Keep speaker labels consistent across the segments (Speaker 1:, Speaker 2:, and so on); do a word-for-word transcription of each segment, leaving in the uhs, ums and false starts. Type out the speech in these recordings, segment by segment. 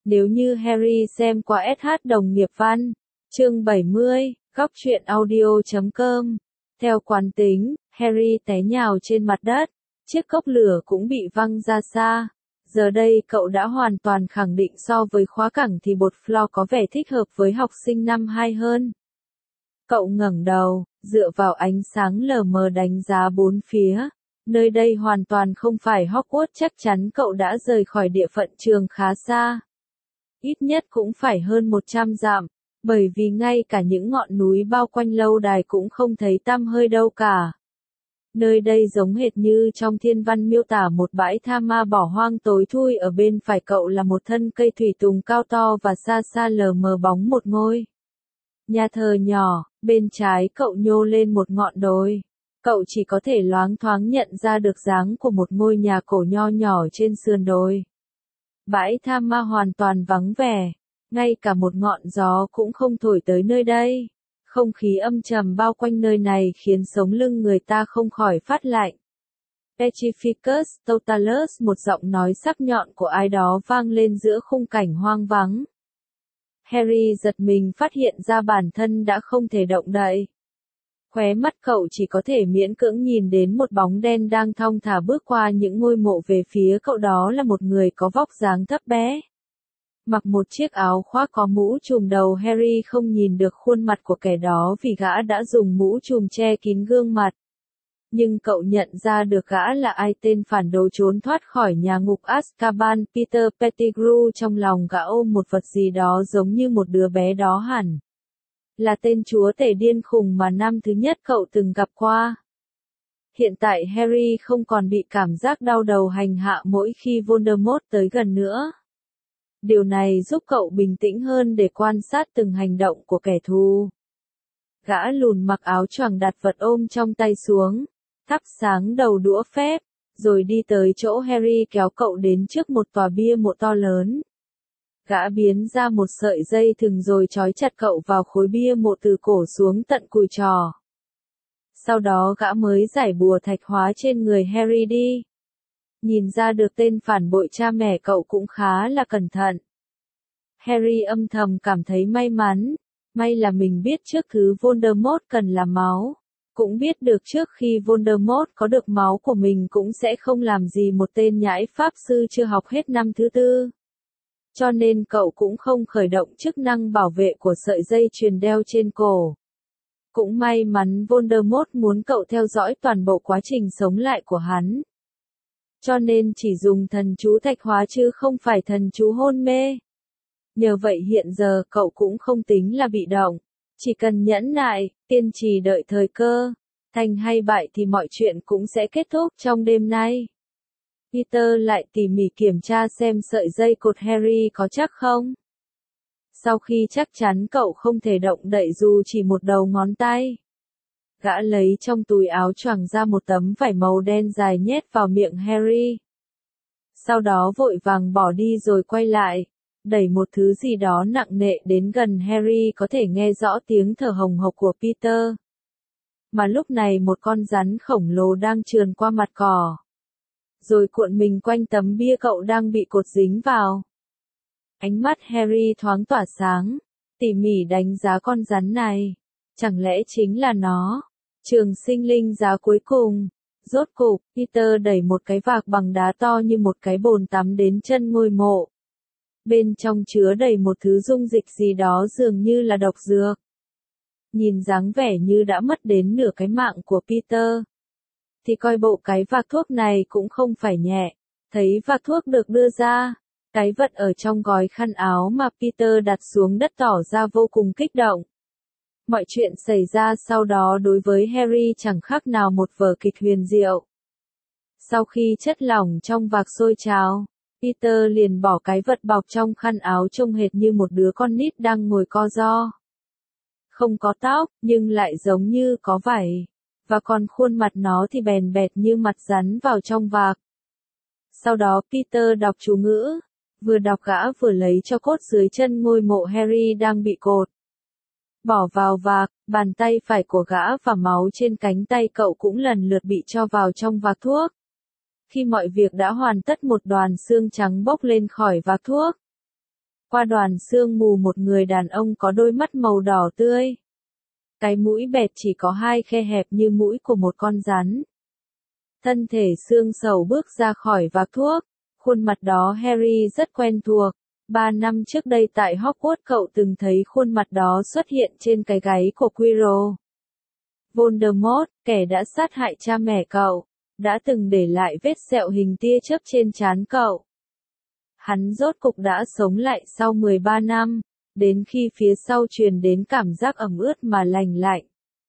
Speaker 1: Nếu như Harry xem qua ét hát đồng nghiệp văn, chương bảy mươi, góc truyện audio chấm com. Theo quán tính, Harry té nhào trên mặt đất, chiếc cốc lửa cũng bị văng ra xa. Giờ đây cậu đã hoàn toàn khẳng định so với khóa cẳng thì bột floor có vẻ thích hợp với học sinh năm hai hơn. Cậu ngẩng đầu, dựa vào ánh sáng lờ mờ đánh giá bốn phía. Nơi đây hoàn toàn không phải Hogwarts, chắc chắn cậu đã rời khỏi địa phận trường khá xa. Ít nhất cũng phải hơn một trăm dặm, bởi vì ngay cả những ngọn núi bao quanh lâu đài cũng không thấy tăm hơi đâu cả. Nơi đây giống hệt như trong thiên văn miêu tả một bãi tha ma bỏ hoang tối thui, ở bên phải cậu là một thân cây thủy tùng cao to và xa xa lờ mờ bóng một ngôi nhà thờ nhỏ, bên trái cậu nhô lên một ngọn đồi. Cậu chỉ có thể loáng thoáng nhận ra được dáng của một ngôi nhà cổ nho nhỏ trên sườn đồi. Bãi tha ma hoàn toàn vắng vẻ, ngay cả một ngọn gió cũng không thổi tới nơi đây. Không khí âm trầm bao quanh nơi này khiến sống lưng người ta không khỏi phát lạnh. Petrificus Totalus, một giọng nói sắc nhọn của ai đó vang lên giữa khung cảnh hoang vắng. Harry giật mình phát hiện ra bản thân đã không thể động đậy. Khóe mắt cậu chỉ có thể miễn cưỡng nhìn đến một bóng đen đang thong thả bước qua những ngôi mộ về phía cậu, đó là một người có vóc dáng thấp bé. Mặc một chiếc áo khoác có mũ trùm đầu, Harry không nhìn được khuôn mặt của kẻ đó vì gã đã dùng mũ trùm che kín gương mặt. Nhưng cậu nhận ra được gã là ai, tên phản đồ trốn thoát khỏi nhà ngục Azkaban, Peter Pettigrew. Trong lòng gã ôm một vật gì đó giống như một đứa bé, đó hẳn là tên chúa tể điên khùng mà năm thứ nhất cậu từng gặp qua. Hiện tại Harry không còn bị cảm giác đau đầu hành hạ mỗi khi Voldemort tới gần nữa. Điều này giúp cậu bình tĩnh hơn để quan sát từng hành động của kẻ thù. Gã lùn mặc áo choàng đặt vật ôm trong tay xuống, thắp sáng đầu đũa phép, rồi đi tới chỗ Harry, kéo cậu đến trước một tòa bia mộ to lớn. Gã biến ra một sợi dây thừng rồi trói chặt cậu vào khối bia mộ từ cổ xuống tận cùi trò. Sau đó gã mới giải bùa thạch hóa trên người Harry đi. Nhìn ra được tên phản bội cha mẹ cậu cũng khá là cẩn thận. Harry âm thầm cảm thấy may mắn, may là mình biết trước thứ Voldemort cần là máu, cũng biết được trước khi Voldemort có được máu của mình cũng sẽ không làm gì một tên nhãi pháp sư chưa học hết năm thứ tư. Cho nên cậu cũng không khởi động chức năng bảo vệ của sợi dây chuyền đeo trên cổ. Cũng may mắn Voldemort muốn cậu theo dõi toàn bộ quá trình sống lại của hắn. Cho nên chỉ dùng thần chú thạch hóa chứ không phải thần chú hôn mê. Nhờ vậy hiện giờ cậu cũng không tính là bị động. Chỉ cần nhẫn nại, kiên trì đợi thời cơ, thành hay bại thì mọi chuyện cũng sẽ kết thúc trong đêm nay. Peter lại tỉ mỉ kiểm tra xem sợi dây cột Harry có chắc không. Sau khi chắc chắn cậu không thể động đậy dù chỉ một đầu ngón tay, gã lấy trong túi áo choàng ra một tấm vải màu đen dài nhét vào miệng Harry. Sau đó vội vàng bỏ đi rồi quay lại, đẩy một thứ gì đó nặng nề đến gần Harry, có thể nghe rõ tiếng thở hồng hộc của Peter. Mà lúc này một con rắn khổng lồ đang trườn qua mặt cỏ, rồi cuộn mình quanh tấm bia cậu đang bị cột dính vào. Ánh mắt Harry thoáng tỏa sáng, tỉ mỉ đánh giá con rắn này. Chẳng lẽ chính là nó? Trường sinh linh giá cuối cùng. Rốt cục, Peter đẩy một cái vạc bằng đá to như một cái bồn tắm đến chân ngôi mộ. Bên trong chứa đầy một thứ dung dịch gì đó dường như là độc dược. Nhìn dáng vẻ như đã mất đến nửa cái mạng của Peter, thì coi bộ cái vạc thuốc này cũng không phải nhẹ. Thấy vạc thuốc được đưa ra, cái vật ở trong gói khăn áo mà Peter đặt xuống đất tỏ ra vô cùng kích động. Mọi chuyện xảy ra sau đó đối với Harry chẳng khác nào một vở kịch huyền diệu. Sau khi chất lỏng trong vạc sôi trào, Peter liền bỏ cái vật bọc trong khăn áo trông hệt như một đứa con nít đang ngồi co ro. Không có tóc, nhưng lại giống như có vảy, và còn khuôn mặt nó thì bèn bẹt như mặt rắn vào trong vạc. Sau đó Peter đọc chú ngữ, vừa đọc gã vừa lấy cho cốt dưới chân ngôi mộ Harry đang bị cột, bỏ vào vạc. Bàn tay phải của gã và máu trên cánh tay cậu cũng lần lượt bị cho vào trong vạc thuốc. Khi mọi việc đã hoàn tất, một đoàn xương trắng bốc lên khỏi vạc thuốc. Qua đoàn sương mù một người đàn ông có đôi mắt màu đỏ tươi. Cái mũi bẹt chỉ có hai khe hẹp như mũi của một con rắn. Thân thể xương sầu bước ra khỏi vạc thuốc. Khuôn mặt đó Harry rất quen thuộc. Ba năm trước đây tại Hogwarts cậu từng thấy khuôn mặt đó xuất hiện trên cái gáy của Quirrell. Voldemort, kẻ đã sát hại cha mẹ cậu, đã từng để lại vết sẹo hình tia chớp trên trán cậu. Hắn rốt cục đã sống lại sau mười ba năm, đến khi phía sau truyền đến cảm giác ẩm ướt mà lành lạnh.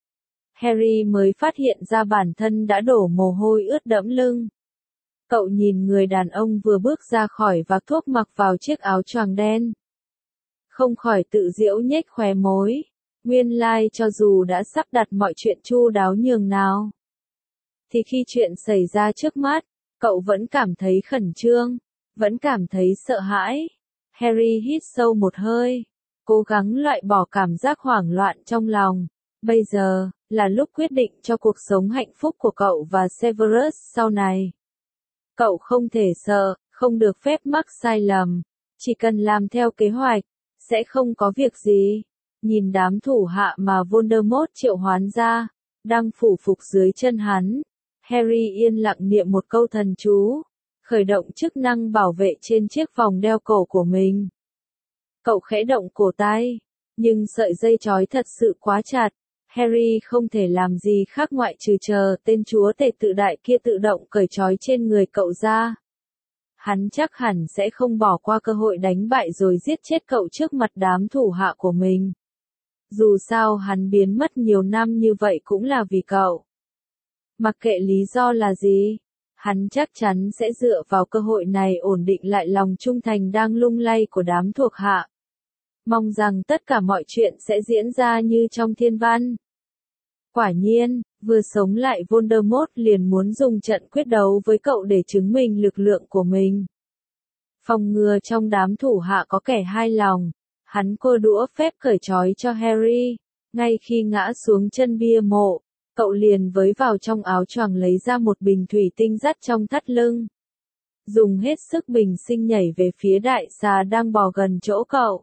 Speaker 1: Harry mới phát hiện ra bản thân đã đổ mồ hôi ướt đẫm lưng. Cậu nhìn người đàn ông vừa bước ra khỏi vạc thuốc mặc vào chiếc áo choàng đen. Không khỏi tự giễu nhếch khóe môi. Nguyên lai like, cho dù đã sắp đặt mọi chuyện chu đáo nhường nào, thì khi chuyện xảy ra trước mắt, cậu vẫn cảm thấy khẩn trương, vẫn cảm thấy sợ hãi. Harry hít sâu một hơi, cố gắng loại bỏ cảm giác hoảng loạn trong lòng. Bây giờ, là lúc quyết định cho cuộc sống hạnh phúc của cậu và Severus sau này. Cậu không thể sợ, không được phép mắc sai lầm, chỉ cần làm theo kế hoạch, sẽ không có việc gì. Nhìn đám thủ hạ mà Voldemort triệu hoán ra, đang phủ phục dưới chân hắn, Harry yên lặng niệm một câu thần chú, khởi động chức năng bảo vệ trên chiếc vòng đeo cổ của mình. Cậu khẽ động cổ tay, nhưng sợi dây trói thật sự quá chặt, Harry không thể làm gì khác ngoại trừ chờ tên chúa tể tự đại kia tự động cởi trói trên người cậu ra. Hắn chắc hẳn sẽ không bỏ qua cơ hội đánh bại rồi giết chết cậu trước mặt đám thủ hạ của mình. Dù sao hắn biến mất nhiều năm như vậy cũng là vì cậu. Mặc kệ lý do là gì, hắn chắc chắn sẽ dựa vào cơ hội này ổn định lại lòng trung thành đang lung lay của đám thuộc hạ. Mong rằng tất cả mọi chuyện sẽ diễn ra như trong thiên văn. Quả nhiên, vừa sống lại Voldemort liền muốn dùng trận quyết đấu với cậu để chứng minh lực lượng của mình. Phòng ngừa trong đám thủ hạ có kẻ hai lòng, hắn cô đũa phép cởi trói cho Harry. Ngay khi ngã xuống chân bia mộ, cậu liền với vào trong áo choàng lấy ra một bình thủy tinh dắt trong thắt lưng. Dùng hết sức bình sinh nhảy về phía đại xà đang bò gần chỗ cậu.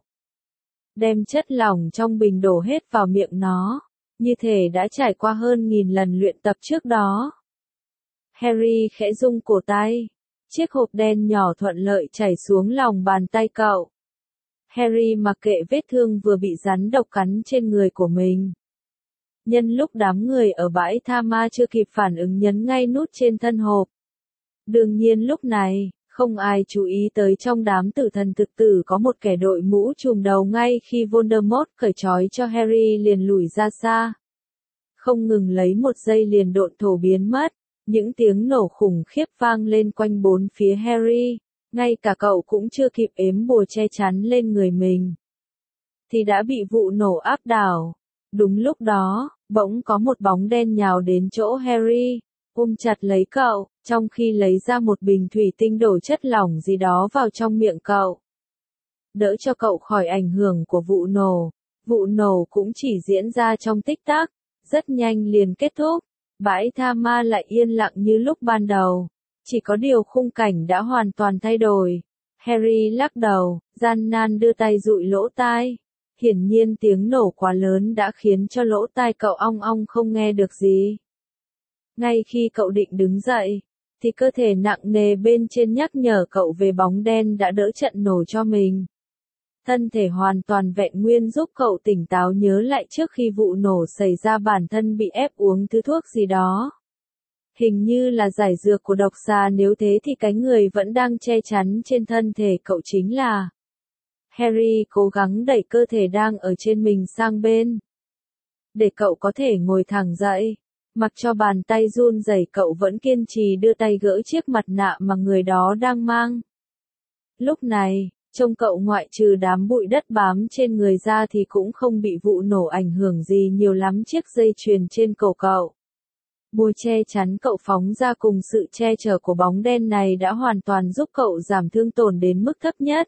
Speaker 1: Đem chất lỏng trong bình đổ hết vào miệng nó, như thể đã trải qua hơn nghìn lần luyện tập trước đó. Harry khẽ rung cổ tay, chiếc hộp đen nhỏ thuận lợi chảy xuống lòng bàn tay cậu. Harry mặc kệ vết thương vừa bị rắn độc cắn trên người của mình. Nhân lúc đám người ở bãi tha ma chưa kịp phản ứng nhấn ngay nút trên thân hộp. Đương nhiên lúc này, không ai chú ý tới trong đám tử thần thực tử có một kẻ đội mũ trùm đầu ngay khi Voldemort cởi trói cho Harry liền lùi ra xa. Không ngừng lấy một giây liền độn thổ biến mất, những tiếng nổ khủng khiếp vang lên quanh bốn phía Harry, ngay cả cậu cũng chưa kịp ếm bùa che chắn lên người mình, thì đã bị vụ nổ áp đảo. Đúng lúc đó, bỗng có một bóng đen nhào đến chỗ Harry, ôm chặt lấy cậu, trong khi lấy ra một bình thủy tinh đổ chất lỏng gì đó vào trong miệng cậu. Đỡ cho cậu khỏi ảnh hưởng của vụ nổ. Vụ nổ cũng chỉ diễn ra trong tích tắc, rất nhanh liền kết thúc. Bãi tha ma lại yên lặng như lúc ban đầu. Chỉ có điều khung cảnh đã hoàn toàn thay đổi. Harry lắc đầu, gian nan đưa tay dụi lỗ tai. Hiển nhiên tiếng nổ quá lớn đã khiến cho lỗ tai cậu ong ong không nghe được gì. Ngay khi cậu định đứng dậy, thì cơ thể nặng nề bên trên nhắc nhở cậu về bóng đen đã đỡ trận nổ cho mình. Thân thể hoàn toàn vẹn nguyên giúp cậu tỉnh táo nhớ lại trước khi vụ nổ xảy ra bản thân bị ép uống thứ thuốc gì đó. Hình như là giải dược của độc xà, nếu thế thì cái người vẫn đang che chắn trên thân thể cậu chính là... Harry cố gắng đẩy cơ thể đang ở trên mình sang bên, để cậu có thể ngồi thẳng dậy. Mặc cho bàn tay run rẩy cậu vẫn kiên trì đưa tay gỡ chiếc mặt nạ mà người đó đang mang. Lúc này, trông cậu ngoại trừ đám bụi đất bám trên người ra thì cũng không bị vụ nổ ảnh hưởng gì nhiều lắm. Chiếc dây chuyền trên cổ cậu, bùa che chắn cậu phóng ra cùng sự che chở của bóng đen này đã hoàn toàn giúp cậu giảm thương tổn đến mức thấp nhất.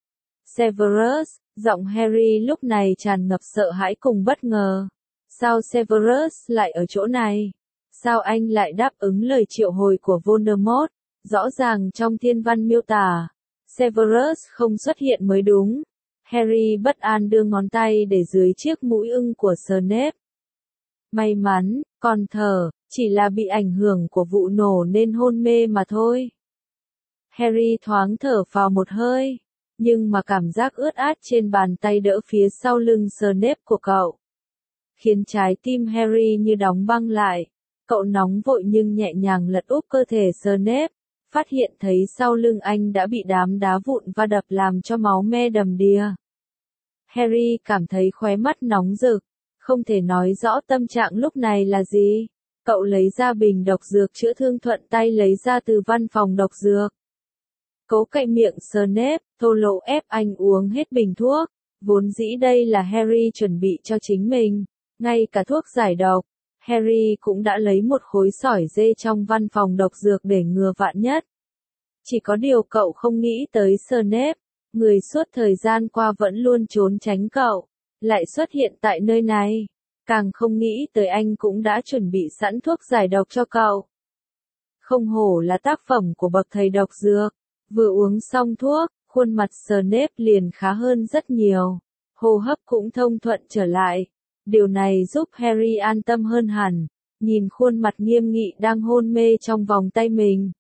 Speaker 1: Severus, giọng Harry lúc này tràn ngập sợ hãi cùng bất ngờ. Sao Severus lại ở chỗ này? Sao anh lại đáp ứng lời triệu hồi của Voldemort? Rõ ràng trong thiên văn miêu tả, Severus không xuất hiện mới đúng. Harry bất an đưa ngón tay để dưới chiếc mũi ưng của Snape. May mắn, còn thở, chỉ là bị ảnh hưởng của vụ nổ nên hôn mê mà thôi. Harry thoáng thở phào một hơi, nhưng mà cảm giác ướt át trên bàn tay đỡ phía sau lưng Snape của cậu khiến trái tim Harry như đóng băng lại. Cậu nóng vội nhưng nhẹ nhàng lật úp cơ thể Snape, phát hiện thấy sau lưng anh đã bị đám đá vụn va đập làm cho máu me đầm đìa. Harry cảm thấy khóe mắt nóng rực, không thể nói rõ tâm trạng lúc này là gì. Cậu lấy ra bình độc dược chữa thương, thuận tay lấy ra từ văn phòng độc dược. Cố cậy miệng Snape, thô lỗ ép anh uống hết bình thuốc. Vốn dĩ đây là Harry chuẩn bị cho chính mình, ngay cả thuốc giải độc. Harry cũng đã lấy một khối sỏi dê trong văn phòng độc dược để ngừa vạn nhất. Chỉ có điều cậu không nghĩ tới Snape, người suốt thời gian qua vẫn luôn trốn tránh cậu, lại xuất hiện tại nơi này. Càng không nghĩ tới anh cũng đã chuẩn bị sẵn thuốc giải độc cho cậu. Không hổ là tác phẩm của bậc thầy độc dược. Vừa uống xong thuốc, khuôn mặt Snape liền khá hơn rất nhiều. Hô hấp cũng thông thuận trở lại. Điều này giúp Harry an tâm hơn hẳn, nhìn khuôn mặt nghiêm nghị đang hôn mê trong vòng tay mình.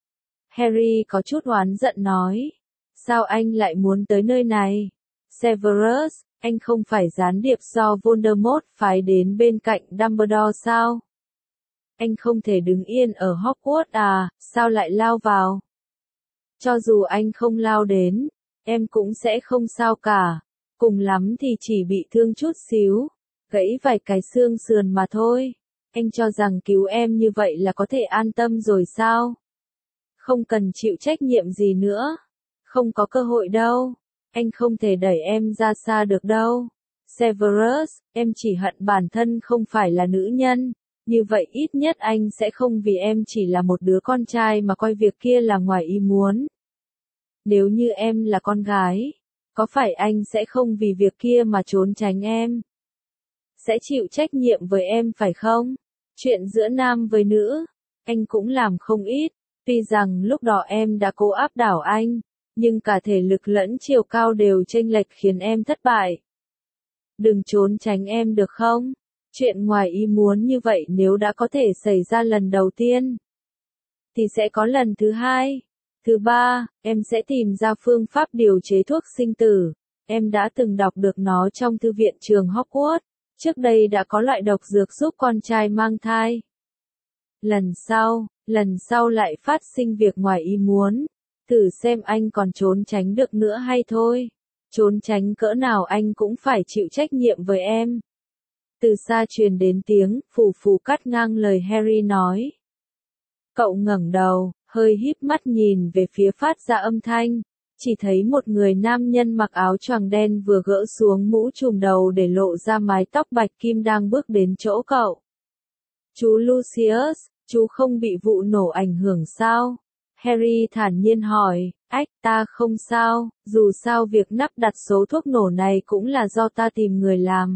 Speaker 1: Harry có chút oán giận nói, sao anh lại muốn tới nơi này? Severus, anh không phải gián điệp do Voldemort phái đến bên cạnh Dumbledore sao? Anh không thể đứng yên ở Hogwarts à, sao lại lao vào? Cho dù anh không lao đến, em cũng sẽ không sao cả, cùng lắm thì chỉ bị thương chút xíu, gãy vài cái xương sườn mà thôi. Anh cho rằng cứu em như vậy là có thể an tâm rồi sao? Không cần chịu trách nhiệm gì nữa. Không có cơ hội đâu. Anh không thể đẩy em ra xa được đâu. Severus, em chỉ hận bản thân không phải là nữ nhân. Như vậy ít nhất anh sẽ không vì em chỉ là một đứa con trai mà coi việc kia là ngoài ý muốn. Nếu như em là con gái, có phải anh sẽ không vì việc kia mà trốn tránh em? Sẽ chịu trách nhiệm với em phải không? Chuyện giữa nam với nữ, anh cũng làm không ít. Tuy rằng lúc đó em đã cố áp đảo anh, nhưng cả thể lực lẫn chiều cao đều chênh lệch khiến em thất bại. Đừng trốn tránh em được không? Chuyện ngoài ý muốn như vậy nếu đã có thể xảy ra lần đầu tiên, thì sẽ có lần thứ hai, thứ ba, em sẽ tìm ra phương pháp điều chế thuốc sinh tử. Em đã từng đọc được nó trong thư viện trường Hogwarts. Trước đây đã có loại độc dược giúp con trai mang thai. Lần sau, lần sau lại phát sinh việc ngoài ý muốn. Thử xem anh còn trốn tránh được nữa hay thôi. Trốn tránh cỡ nào anh cũng phải chịu trách nhiệm với em. Từ xa truyền đến tiếng, phù phù cắt ngang lời Harry nói. Cậu ngẩng đầu, hơi híp mắt nhìn về phía phát ra âm thanh. Chỉ thấy một người nam nhân mặc áo choàng đen vừa gỡ xuống mũ trùm đầu để lộ ra mái tóc bạch kim đang bước đến chỗ cậu. Chú Lucius, chú không bị vụ nổ ảnh hưởng sao? Harry thản nhiên hỏi, ách ta không sao, dù sao việc nắp đặt số thuốc nổ này cũng là do ta tìm người làm.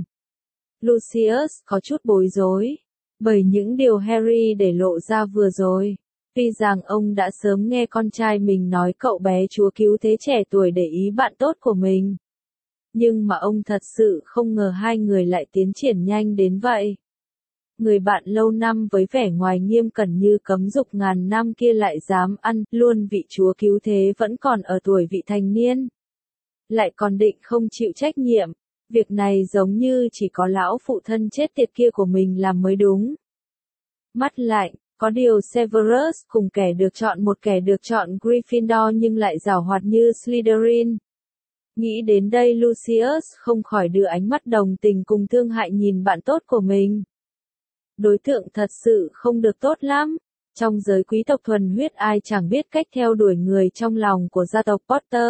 Speaker 1: Lucius có chút bối rối, bởi những điều Harry để lộ ra vừa rồi. Tuy rằng ông đã sớm nghe con trai mình nói cậu bé chúa cứu thế trẻ tuổi để ý bạn tốt của mình. Nhưng mà ông thật sự không ngờ hai người lại tiến triển nhanh đến vậy. Người bạn lâu năm với vẻ ngoài nghiêm cẩn như cấm dục ngàn năm kia lại dám ăn luôn vị chúa cứu thế vẫn còn ở tuổi vị thành niên. Lại còn định không chịu trách nhiệm. Việc này giống như chỉ có lão phụ thân chết tiệt kia của mình làm mới đúng. Mắt lạnh. Có điều Severus cùng kẻ được chọn một kẻ được chọn Gryffindor nhưng lại giàu hoạt như Slytherin. Nghĩ đến đây Lucius không khỏi đưa ánh mắt đồng tình cùng thương hại nhìn bạn tốt của mình. Đối tượng thật sự không được tốt lắm. Trong giới quý tộc thuần huyết ai chẳng biết cách theo đuổi người trong lòng của gia tộc Potter.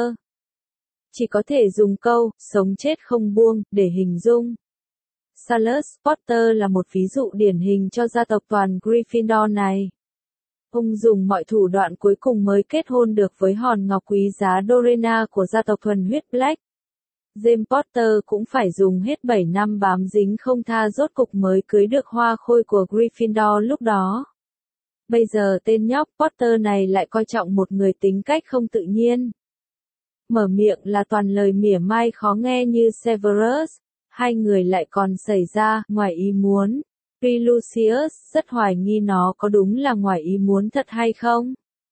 Speaker 1: Chỉ có thể dùng câu, sống chết không buông, để hình dung. Salus Potter là một ví dụ điển hình cho gia tộc toàn Gryffindor này. Ông dùng mọi thủ đoạn cuối cùng mới kết hôn được với hòn ngọc quý giá Dorena của gia tộc thuần huyết Black. James Potter cũng phải dùng hết bảy năm bám dính không tha rốt cục mới cưới được hoa khôi của Gryffindor lúc đó. Bây giờ tên nhóc Potter này lại coi trọng một người tính cách không tự nhiên. mở miệng là toàn lời mỉa mai khó nghe như Severus, hai người lại còn xảy ra ngoài ý muốn. Tuy Lucius rất hoài nghi nó có đúng là ngoài ý muốn thật hay không.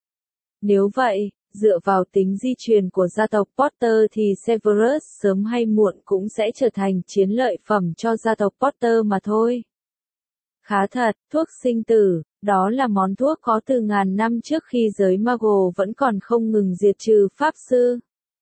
Speaker 1: Nếu vậy, dựa vào tính di truyền của gia tộc Potter thì Severus sớm hay muộn cũng sẽ trở thành chiến lợi phẩm cho gia tộc Potter mà thôi. Khá thật, thuốc sinh tử, đó là món thuốc có từ ngàn năm trước khi giới Muggle vẫn còn không ngừng diệt trừ Pháp Sư.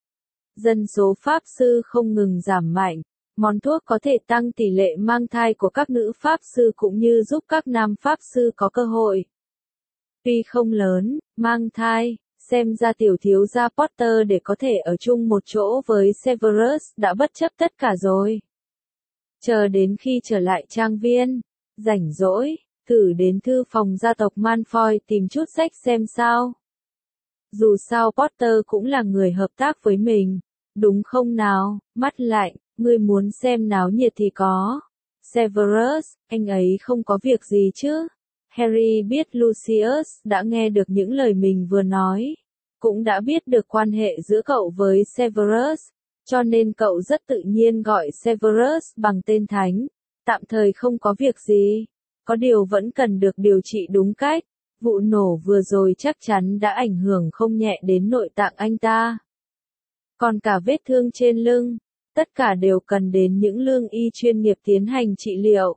Speaker 1: Dân số Pháp Sư không ngừng giảm mạnh, món thuốc có thể tăng tỷ lệ mang thai của các nữ Pháp Sư cũng như giúp các nam Pháp Sư có cơ hội. Tuy không lớn, mang thai, xem ra tiểu thiếu gia Potter để có thể ở chung một chỗ với Severus đã bất chấp tất cả rồi. Chờ đến khi trở lại trang viên, rảnh rỗi, thử đến thư phòng gia tộc Malfoy tìm chút sách xem sao. Dù sao Potter cũng là người hợp tác với mình, đúng không nào, mắt lạnh, ngươi muốn xem náo nhiệt thì có. Severus, anh ấy không có việc gì chứ? Harry biết Lucius đã nghe được những lời mình vừa nói, cũng đã biết được quan hệ giữa cậu với Severus, cho nên cậu rất tự nhiên gọi Severus bằng tên thánh. Tạm thời không có việc gì, có điều vẫn cần được điều trị đúng cách. Vụ nổ vừa rồi chắc chắn đã ảnh hưởng không nhẹ đến nội tạng anh ta. Còn cả vết thương trên lưng, tất cả đều cần đến những lương y chuyên nghiệp tiến hành trị liệu.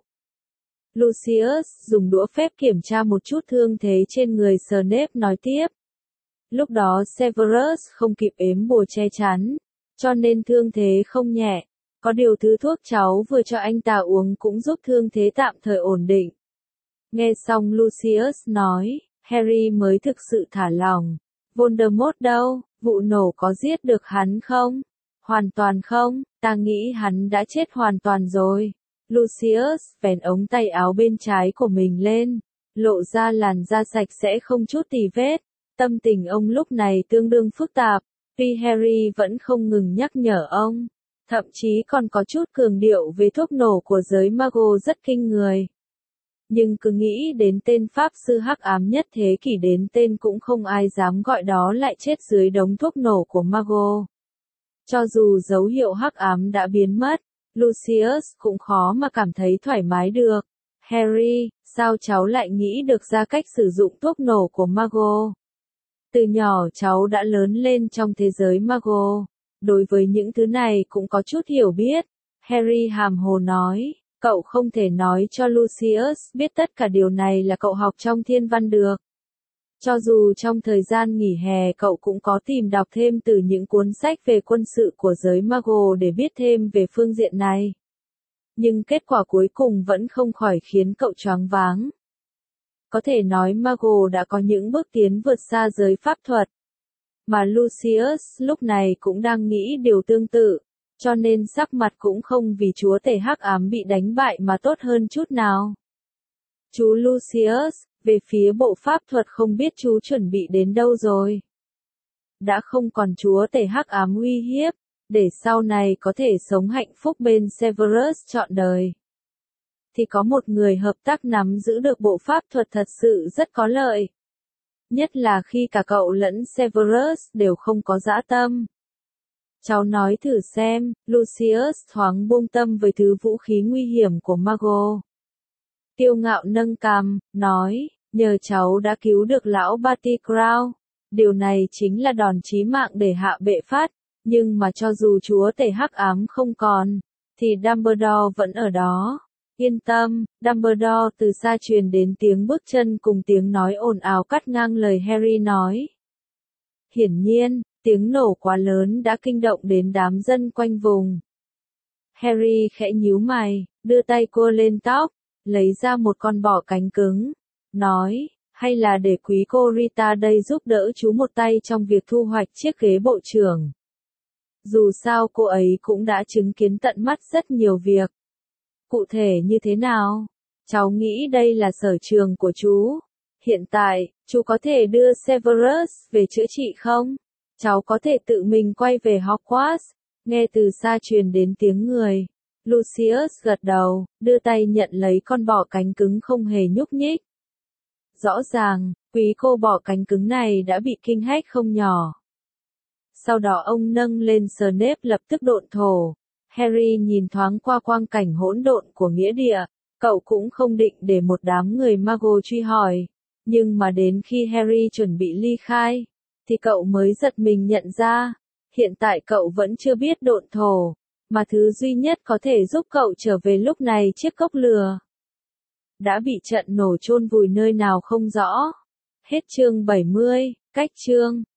Speaker 1: Lucius dùng đũa phép kiểm tra một chút thương thế trên người Snape nói tiếp. Lúc đó Severus không kịp ếm bùa che chắn, cho nên thương thế không nhẹ. Có điều thứ thuốc cháu vừa cho anh ta uống cũng giúp thương thế tạm thời ổn định. Nghe xong Lucius nói, Harry mới thực sự thả lòng. Voldemort đâu, vụ nổ có giết được hắn không? Hoàn toàn không, ta nghĩ hắn đã chết hoàn toàn rồi. Lucius vén ống tay áo bên trái của mình lên, lộ ra làn da sạch sẽ không chút tì vết. Tâm tình ông lúc này tương đương phức tạp, tuy Harry vẫn không ngừng nhắc nhở ông, thậm chí còn có chút cường điệu về thuốc nổ của giới Muggle rất kinh người. Nhưng cứ nghĩ đến tên Pháp Sư hắc ám nhất thế kỷ đến tên cũng không ai dám gọi đó lại chết dưới đống thuốc nổ của Muggle. Cho dù dấu hiệu hắc ám đã biến mất, Lucius cũng khó mà cảm thấy thoải mái được. Harry, sao cháu lại nghĩ được ra cách sử dụng thuốc nổ của Muggle? Từ nhỏ cháu đã lớn lên trong thế giới Muggle, đối với những thứ này cũng có chút hiểu biết. Harry hàm hồ nói, cậu không thể nói cho Lucius biết tất cả điều này là cậu học trong thiên văn được. Cho dù trong thời gian nghỉ hè cậu cũng có tìm đọc thêm từ những cuốn sách về quân sự của giới Muggle để biết thêm về phương diện này. Nhưng kết quả cuối cùng vẫn không khỏi khiến cậu choáng váng. Có thể nói Muggle đã có những bước tiến vượt xa giới pháp thuật. Mà Lucius lúc này cũng đang nghĩ điều tương tự, cho nên sắc mặt cũng không vì chúa tể hắc ám bị đánh bại mà tốt hơn chút nào. Chú Lucius, về phía bộ pháp thuật không biết chú chuẩn bị đến đâu rồi. Đã không còn chúa tể hắc ám uy hiếp, để sau này có thể sống hạnh phúc bên Severus trọn đời. Thì có một người hợp tác nắm giữ được bộ pháp thuật thật sự rất có lợi. Nhất là khi cả cậu lẫn Severus đều không có dã tâm. Cháu nói thử xem, Lucius thoáng buông tâm với thứ vũ khí nguy hiểm của Muggle. Kiêu ngạo nâng cằm, nói, nhờ cháu đã cứu được lão Barty Crouch. Điều này chính là đòn chí mạng để hạ bệ phát, nhưng mà cho dù chúa tể hắc ám không còn, thì Dumbledore vẫn ở đó. Yên tâm, Dumbledore từ xa truyền đến tiếng bước chân cùng tiếng nói ồn ào cắt ngang lời Harry nói. Hiển nhiên, tiếng nổ quá lớn đã kinh động đến đám dân quanh vùng. Harry khẽ nhíu mày, đưa tay cua lên tóc, lấy ra một con bọ cánh cứng, nói, hay là để quý cô Rita đây giúp đỡ chú một tay trong việc thu hoạch chiếc ghế bộ trưởng. Dù sao cô ấy cũng đã chứng kiến tận mắt rất nhiều việc. Cụ thể như thế nào? Cháu nghĩ đây là sở trường của chú. Hiện tại, chú có thể đưa Severus về chữa trị không? Cháu có thể tự mình quay về Hogwarts. Nghe từ xa truyền đến tiếng người. Lucius gật đầu, đưa tay nhận lấy con bọ cánh cứng không hề nhúc nhích. Rõ ràng, quý cô bọ cánh cứng này đã bị kinh hách không nhỏ. Sau đó ông nâng lên Snape lập tức độn thổ. Harry nhìn thoáng qua quang cảnh hỗn độn của nghĩa địa, cậu cũng không định để một đám người Muggle truy hỏi. Nhưng mà đến khi Harry chuẩn bị ly khai, thì cậu mới giật mình nhận ra, hiện tại cậu vẫn chưa biết độn thổ, mà thứ duy nhất có thể giúp cậu trở về lúc này chiếc cốc lửa đã bị trận nổ chôn vùi nơi nào không rõ. Hết chương bảy mươi, cách chương